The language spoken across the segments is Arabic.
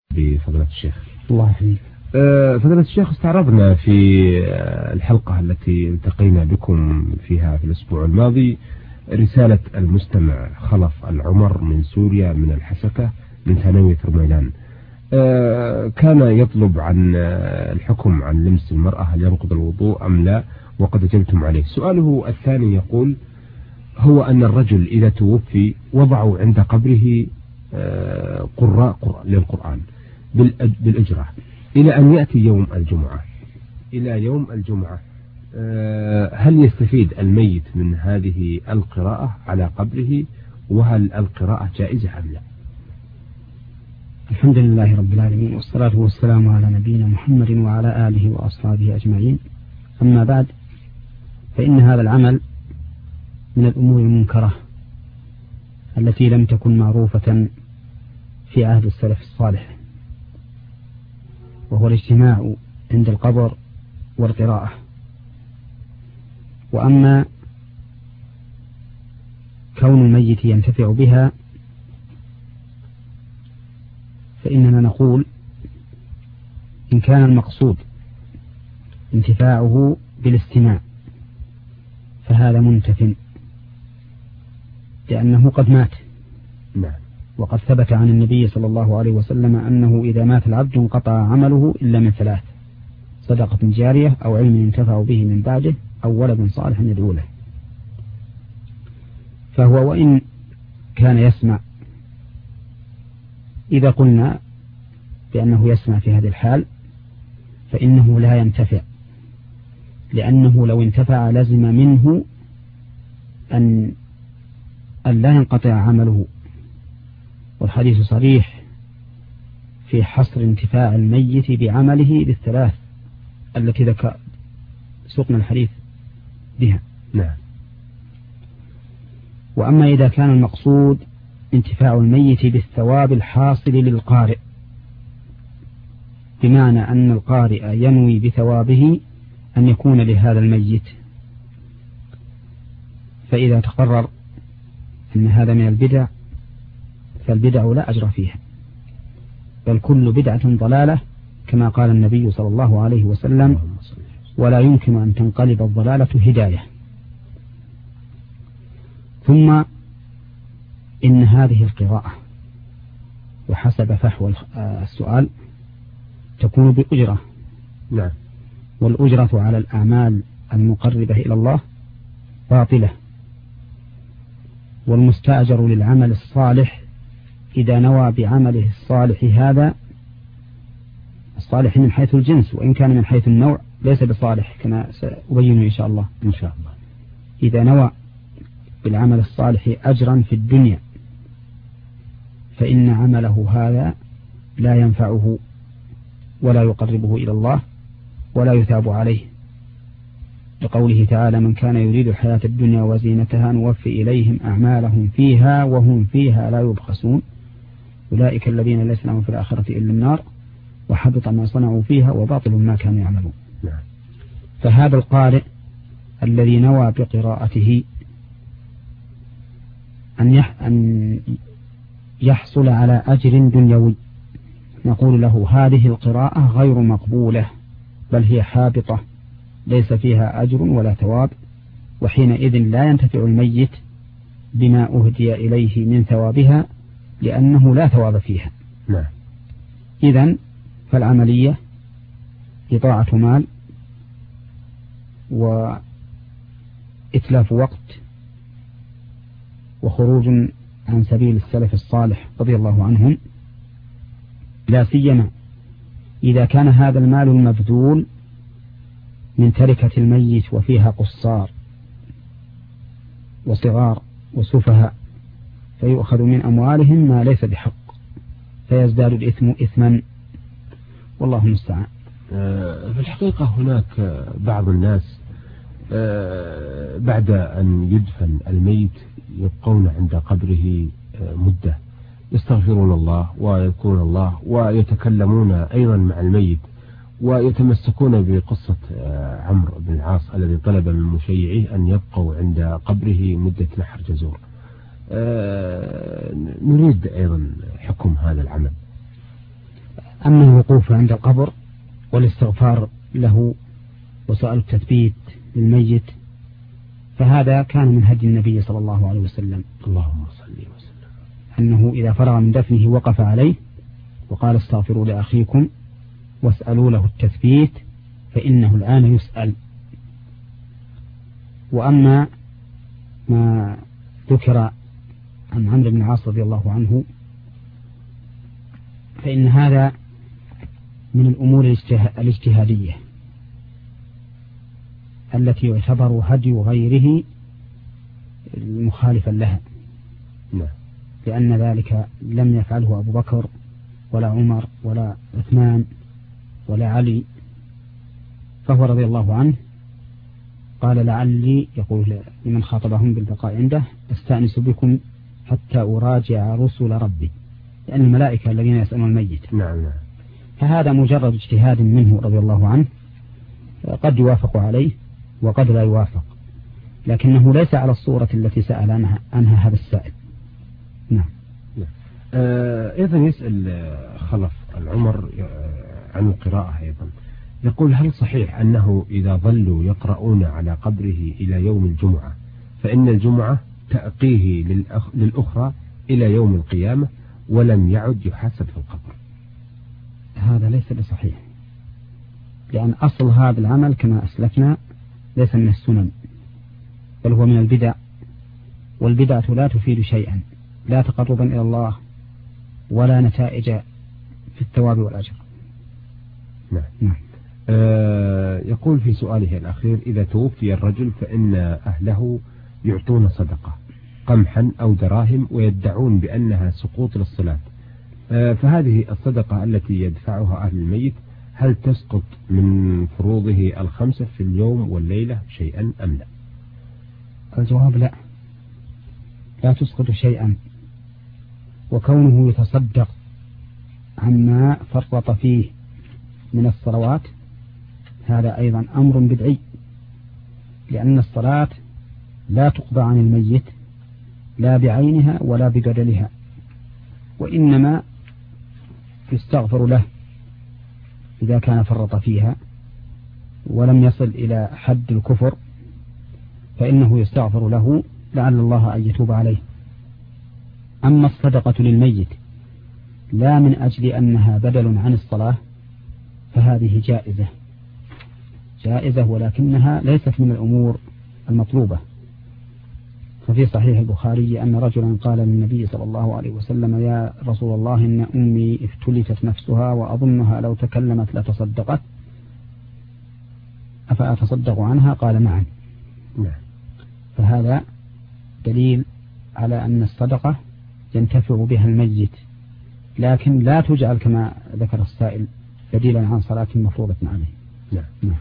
بفضيلة الشيخ. الله يحييك. فضيلة الشيخ، استعرضنا في الحلقة التي التقينا بكم فيها في الأسبوع الماضي رسالة المستمع خلف العمر من سوريا من الحسكة من ثانوية رميلان. كان يطلب عن الحكم عن لمس المرأة، هل ينقض الوضوء أم لا، وقد أجبتم عليه. سؤاله الثاني يقول: هو أن الرجل إذا توفي وضعوا عند قبره قراء للقرآن بالأجرة إلى أن يأتي يوم الجمعة، هل يستفيد الميت من هذه القراءة على قبره، وهل القراءة جائزة أم لا؟ الحمد لله رب العالمين، والصلاة والسلام على نبينا محمد وعلى آله وأصحابه أجمعين. أما بعد، فإن هذا العمل من الأمور المنكرة التي لم تكن معروفة في عهد السلف الصالح، وهو الاجتماع عند القبر والقراءة. وأما كون الميت ينتفع بها فإننا نقول إن كان المقصود انتفاعه بالاستماع فهذا منتف، لأنه قد مات. وقد ثبت عن النبي صلى الله عليه وسلم أنه إذا مات العبد انقطع عمله إلا من ثلاث: صدقة جارية، أو علم ينتفع به من بعده، أو ولد صالح يدعو له. فهو وإن كان يسمع، إذا قلنا بأنه يسمع في هذه الحال فإنه لا ينتفع، لأنه لو انتفع لزم منه أن لا ينقطع عمله، والحديث صريح في حصر انتفاع الميت بعمله بالثلاث التي سقنا الحديث بها. وأما إذا كان المقصود انتفاع الميت بالثواب الحاصل للقارئ، بمعنى أن القارئ ينوي بثوابه أن يكون لهذا الميت، فإذا تقرر أن هذا من البدع فالبدع لا أجر فيها، بل كل بدعة ضلالة، كما قال النبي صلى الله عليه وسلم: ولا يمكن أن تنقلب الضلالة هداية. ثم إن هذه القراءة وحسب فحوى السؤال تكون بأجرة، والأجرة على الأعمال المقربة إلى الله باطلة، والمستأجر للعمل الصالح إذا نوى بعمله الصالح هذا الصالح من حيث الجنس، وإن كان من حيث النوع ليس بصالح كما سأبين إن شاء الله. إذا نوى بالعمل الصالح أجرا في الدنيا فإن عمله هذا لا ينفعه ولا يقربه إلى الله ولا يثاب عليه، لقوله تعالى: من كان يريد الحياة الدنيا وزينتها نوفي إليهم أعمالهم فيها وهم فيها لا يبخسون أولئك الذين ليس لهم في الآخرة إلا النار وحبط ما صنعوا فيها وباطل ما كانوا يعملون. فهذا القارئ الذي نوى بقراءته أن يحصل على أجر دنيوي، نقول له: هذه القراءة غير مقبولة، بل هي حابطة ليس فيها أجر ولا ثواب، وحينئذ لا ينتفع الميت بما أهدي إليه من ثوابها، لأنه لا ثواب فيها. إذن فالعملية إضاعة مال وإتلاف وقت وخروج عن سبيل السلف الصالح رضي الله عنهم، لا سيما إذا كان هذا المال المبذول من تركة الميت وفيها قصار وصغار وسفهاء، فيؤخذ من أموالهم ما ليس بحق فيزداد الإثم إثما، والله المستعان. في الحقيقة هناك بعض الناس بعد أن يدفن الميت يبقون عند قبره مدة يستغفرون الله ويذكرون الله ويتكلمون أيضا مع الميت، ويتمسكون بقصة عمرو بن العاص الذي طلب من مشيعيه أن يبقوا عند قبره مدة نحر جزور. نريد أيضا حكم هذا العمل. أما الوقوف عند القبر والاستغفار له وسؤال التثبيت للميت فهذا كان من هدي النبي صلى الله عليه وسلم، اللهم صل وسلم، أنه إذا فرغ من دفنه وقف عليه وقال استغفروا لأخيكم واسألوا له التثبيت فإنه الآن يسأل. وأما ما ذكر عن عمرو بن العاص رضي الله عنه فإن هذا من الأمور الاجتهادية التي يعتبر هدي غيره مخالفا لها، لأن ذلك لم يفعله أبو بكر ولا عمر ولا عثمان ولا علي، فهو رضي الله عنه قال لعلي يقول لمن خاطبهم بالبقاء عنده استأنس بكم حتى أراجع رسل ربي، لأن الملائكة الذين يسألون الميت. نعم. فهذا مجرد اجتهاد منه رضي الله عنه، قد يوافق عليه وقد لا يوافق، لكنه ليس على الصورة التي سأل عنها هذا السائل. نعم. أيضا يسأل خلف العمر عن القراءة أيضا، يقول هل صحيح أنه إذا ظلوا يقرؤون على قبره إلى يوم الجمعة فإن الجمعة تأقيه للأخرى إلى يوم القيامة ولم يعد يحاسب في القبر؟ هذا ليس بصحيح، لأن أصل هذا العمل كما أسلفنا ليس من السنن بل هو من البدع، والبدعة لا تفيد شيئا، لا تقربا إلى الله ولا نتائج في الثواب والأجر. نعم. يقول في سؤاله الأخير إذا توفي الرجل فإن أهله يعطون صدقة قمحا أو دراهم ويدعون بأنها سقوط للصلاة، فهذه الصدقة التي يدفعها أهل الميت هل تسقط من فروضه 5 في اليوم والليلة شيئا أم لا؟ الجواب لا تسقط شيئا، وكونه يتصدق عما فرط فيه من الصلوات هذا أيضا أمر بدعي، لأن الصلاة لا تقضى عن الميت لا بعينها ولا ببدلها، وإنما يستغفر له إذا كان فرط فيها ولم يصل إلى حد الكفر فإنه يستغفر له لعل الله أن يتوب عليه. أما الصدقة للميت لا من أجل أنها بدل عن الصلاة فهذه جائزة ولكنها ليست من الأمور المطلوبة. ففي صحيح البخاري أن رجلا قال للنبي صلى الله عليه وسلم يا رسول الله إن أمي افتلتت نفسها وأظنها لو تكلمت لتصدقت أفأتصدق عنها؟ قال نعم. فهذا دليل على أن الصدقة ينتفع بها الميت، لكن لا تجعل كما ذكر السائل بديلا عن صلاة مفروضة عليه. نعم.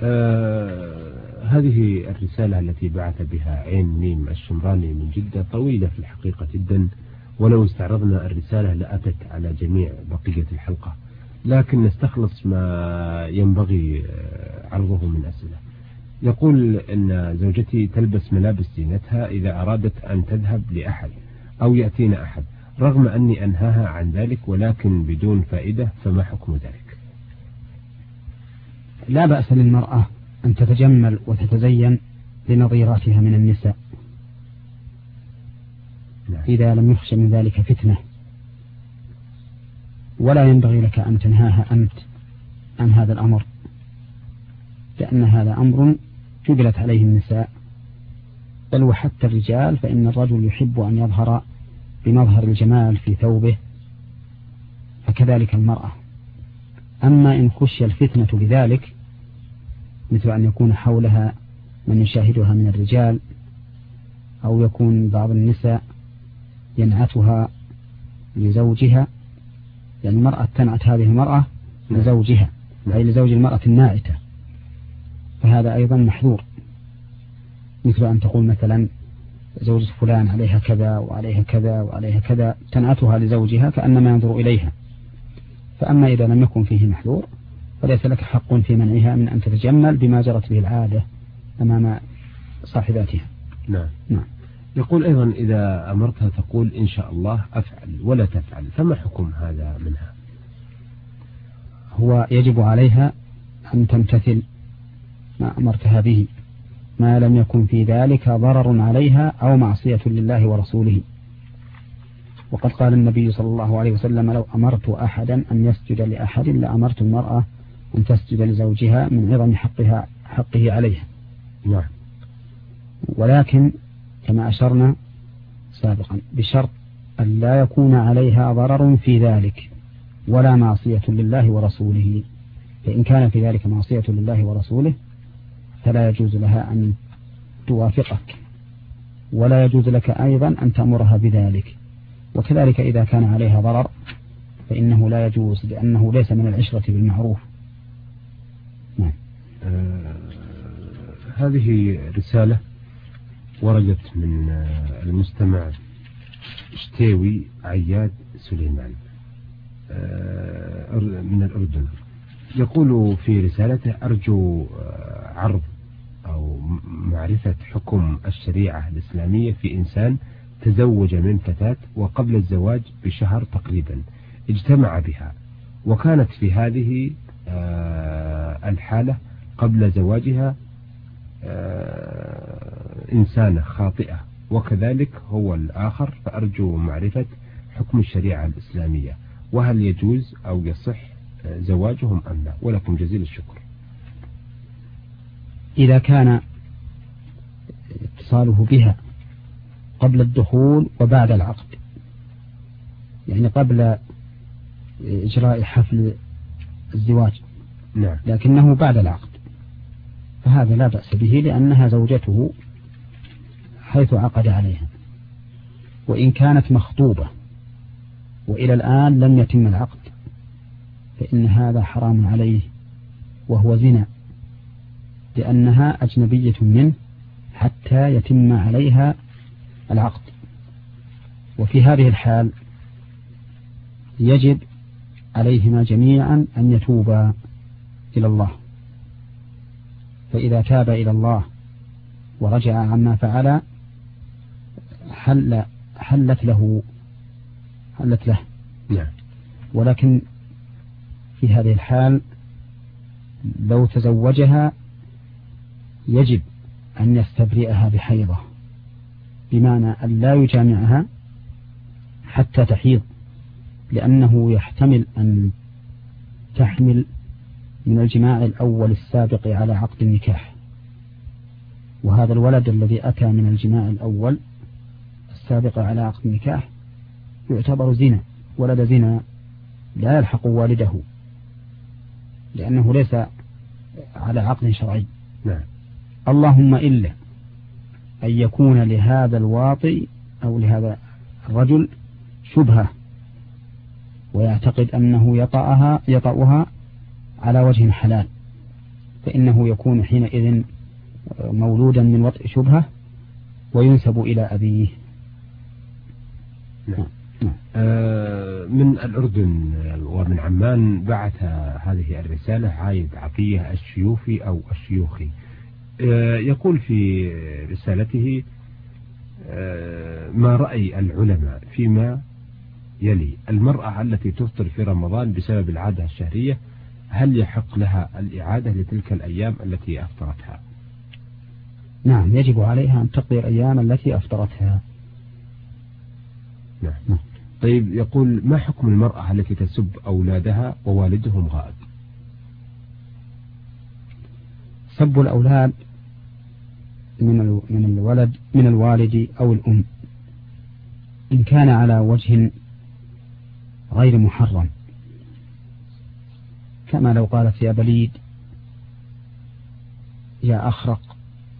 هذه الرسالة التي بعث بها عين ميم الشمراني من جدة طويلة في الحقيقة جدا، ولو استعرضنا الرسالة لأتت على جميع بقية الحلقة، لكن نستخلص ما ينبغي عرضه من أسئلة. يقول إن زوجتي تلبس ملابس زينتها إذا أرادت أن تذهب لأحد أو يأتينا أحد، رغم أني أنهاها عن ذلك ولكن بدون فائدة، فما حكم ذلك؟ لا بأس للمرأة أن تتجمل وتتزين لنظيراتها من النساء إذا لم يخشى من ذلك فتنة، ولا ينبغي لك أن تنهاها أنت عن هذا الأمر، لأن هذا أمر جبلت عليه النساء، بل وحتى الرجال، فإن الرجل يحب أن يظهر بمظهر الجمال في ثوبه، فكذلك المرأة. أما إن خشي الفتنة بذلك مثل أن يكون حولها من يشاهدها من الرجال، أو يكون بعض النساء ينعتها لزوجها، يعني المرأة تنعت هذه المرأة لزوجها أي لزوج المرأة الناعتة، فهذا أيضا محذور، مثل أن تقول مثلا زوجة فلان عليها كذا وعليها كذا وعليها كذا، تنعتها لزوجها كأنما ينظر إليها. فأما إذا لم يكن فيه محذور فليس لك حق في منعها من أن تتجمل بما جرت به العادة أمام صاحباتها. نعم. يقول أيضا إذا أمرتها تقول إن شاء الله أفعل ولا تفعل، فما حكم هذا منها؟ هو يجب عليها أن تمتثل ما أمرتها به ما لم يكن في ذلك ضرر عليها أو معصية لله ورسوله. وقد قال النبي صلى الله عليه وسلم: لو أمرت أحدا أن يسجد لأحد لأمرت المرأة أن تسجد لزوجها من عظم حقه عليها. نعم. ولكن كما أشرنا سابقا بشرط أن لا يكون عليها ضرر في ذلك ولا معصية لله ورسوله. فإن كان في ذلك معصية لله ورسوله فلا يجوز لها أن توافقك، ولا يجوز لك أيضا أن تأمرها بذلك. وكذلك إذا كان عليها ضرر فإنه لا يجوز، لأنه ليس من العشرة بالمعروف. نعم. هذه رسالة وردت من المستمع شتاوي عياد سليمان من الأردن. يقول في رسالته: أرجو عرض أو معرفة حكم الشريعة الإسلامية في إنسان تزوج من فتاة وقبل الزواج بشهر تقريبا اجتمع بها، وكانت في هذه الحالة قبل زواجها إنسانة خاطئة، وكذلك هو الآخر. فأرجو معرفة حكم الشريعة الإسلامية، وهل يجوز أو يصح زواجهم أم لا؟ ولكم جزيل الشكر. إذا كان اتصاله بها قبل الدخول وبعد العقد، يعني قبل إجراء حفل الزواج، نعم، لكنه بعد العقد، فهذا لا بأس به، لأنها زوجته حيث عقد عليها. وإن كانت مخطوبة وإلى الآن لم يتم العقد فإن هذا حرام عليه وهو زنا، لأنها أجنبية منه حتى يتم عليها العقد. وفي هذه الحال يجب عليهما جميعا أن يتوبا إلى الله، فإذا تاب إلى الله ورجع عما فعل حلت له. نعم. ولكن في هذه الحال لو تزوجها يجب أن يستبرئها بحيضة، بمعنى أن لا يجامعها حتى تحيض، لأنه يحتمل أن تحمل من الجماع الأول السابق على عقد النكاح، وهذا الولد الذي أتى من الجماع الأول السابق على عقد النكاح يعتبر زنا، ولد زنا لا يلحق والده، لأنه ليس على عقد شرعي. نعم. اللهم إلا أن يكون لهذا الواطئ أو لهذا الرجل شبهة ويعتقد أنه يطأها على وجه حلال، فإنه يكون حينئذ مولودا من وطئ شبهة وينسب إلى أبيه. نعم. من الأردن ومن عمان بعث هذه الرسالة عايد عطية الشيوفي أو الشيوخي. يقول في رسالته: ما رأي العلماء فيما يلي: المرأة التي تفطر في رمضان بسبب العادة الشهرية، هل يحق لها الإعادة لتلك الأيام التي أفطرتها؟ نعم، يجب عليها أن تقضي الأيام التي أفطرتها. نعم. طيب، يقول: ما حكم المرأة التي تسب أولادها ووالدهم غائب؟ سب الأولاد من الوالد أو الأم إن كان على وجه غير محرم، كما لو قالت يا بليد، يا أخرق،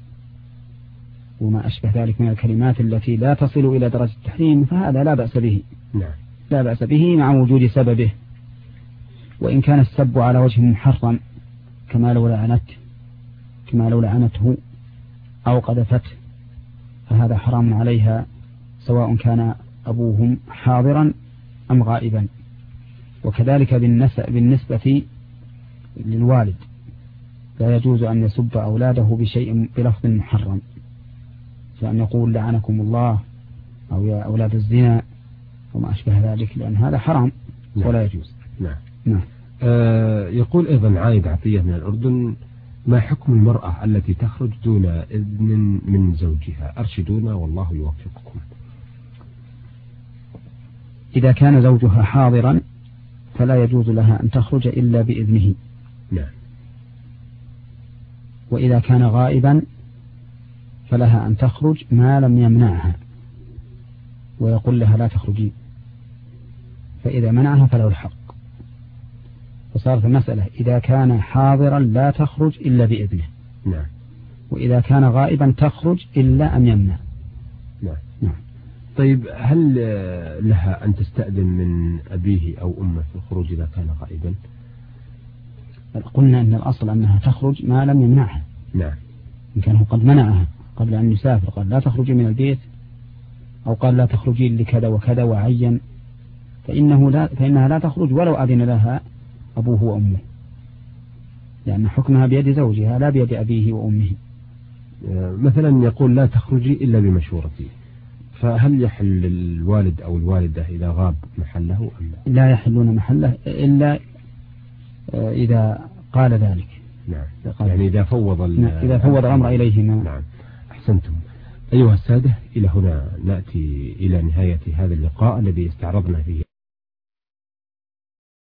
وما أشبه ذلك من الكلمات التي لا تصل إلى درجة التحريم، فهذا لا بأس به. نعم. لا بأس به مع وجود سببه. وإن كان السب على وجه محرم، كما لو لعنته أو قذفته، فهذا حرام عليها سواء كان أبوهم حاضرا أم غائبا. وكذلك بالنسبة للوالد، لا يجوز أن يسب أولاده بشيء بلفظ محرم، فأن يقول لعنكم الله أو يا أولاد الزنا وما أشبه ذلك، لأن هذا حرام ولا يجوز. نعم. نعم. يقول أيضا عايد عطية من الأردن: ما حكم المرأة التي تخرج دون إذن من زوجها؟ أرشدونا والله يوفقكم. إذا كان زوجها حاضرا فلا يجوز لها أن تخرج إلا بإذنه. نعم. وإذا كان غائبا فلها أن تخرج ما لم يمنعها ويقول لها لا تخرجي، فإذا منعها فله الحق. فصارت المسألة إذا كان حاضرا لا تخرج إلا بإذنه. نعم. وإذا كان غائبا تخرج إلا أن يمنع. نعم. نعم. طيب هل لها أن تستأذن من أبيه أو أمه في الخروج إذا كان غائبا؟ قلنا أن الأصل أنها تخرج ما لم يمنعها. نعم. إن كان قد منعها قبل أن يسافر، قال لا تخرجي من البيت، أو قال لا تخرجي لكذا وكذا وعين، فإنها لا تخرج ولو أذن لها أبوه وأمه، لأن حكمها بيد زوجها لا بيد أبيه وأمه. مثلا يقول لا تخرجي إلا بمشورتي، فهل يحل الوالد أو الوالدة إذا غاب محله أم لا؟ لا يحلون محله إلا إذا قال ذلك. نعم. يعني إذا فوض الأمر إليهما. نعم. أحسنتم. أيها السادة، إلى هنا نأتي إلى نهاية هذا اللقاء الذي استعرضنا فيه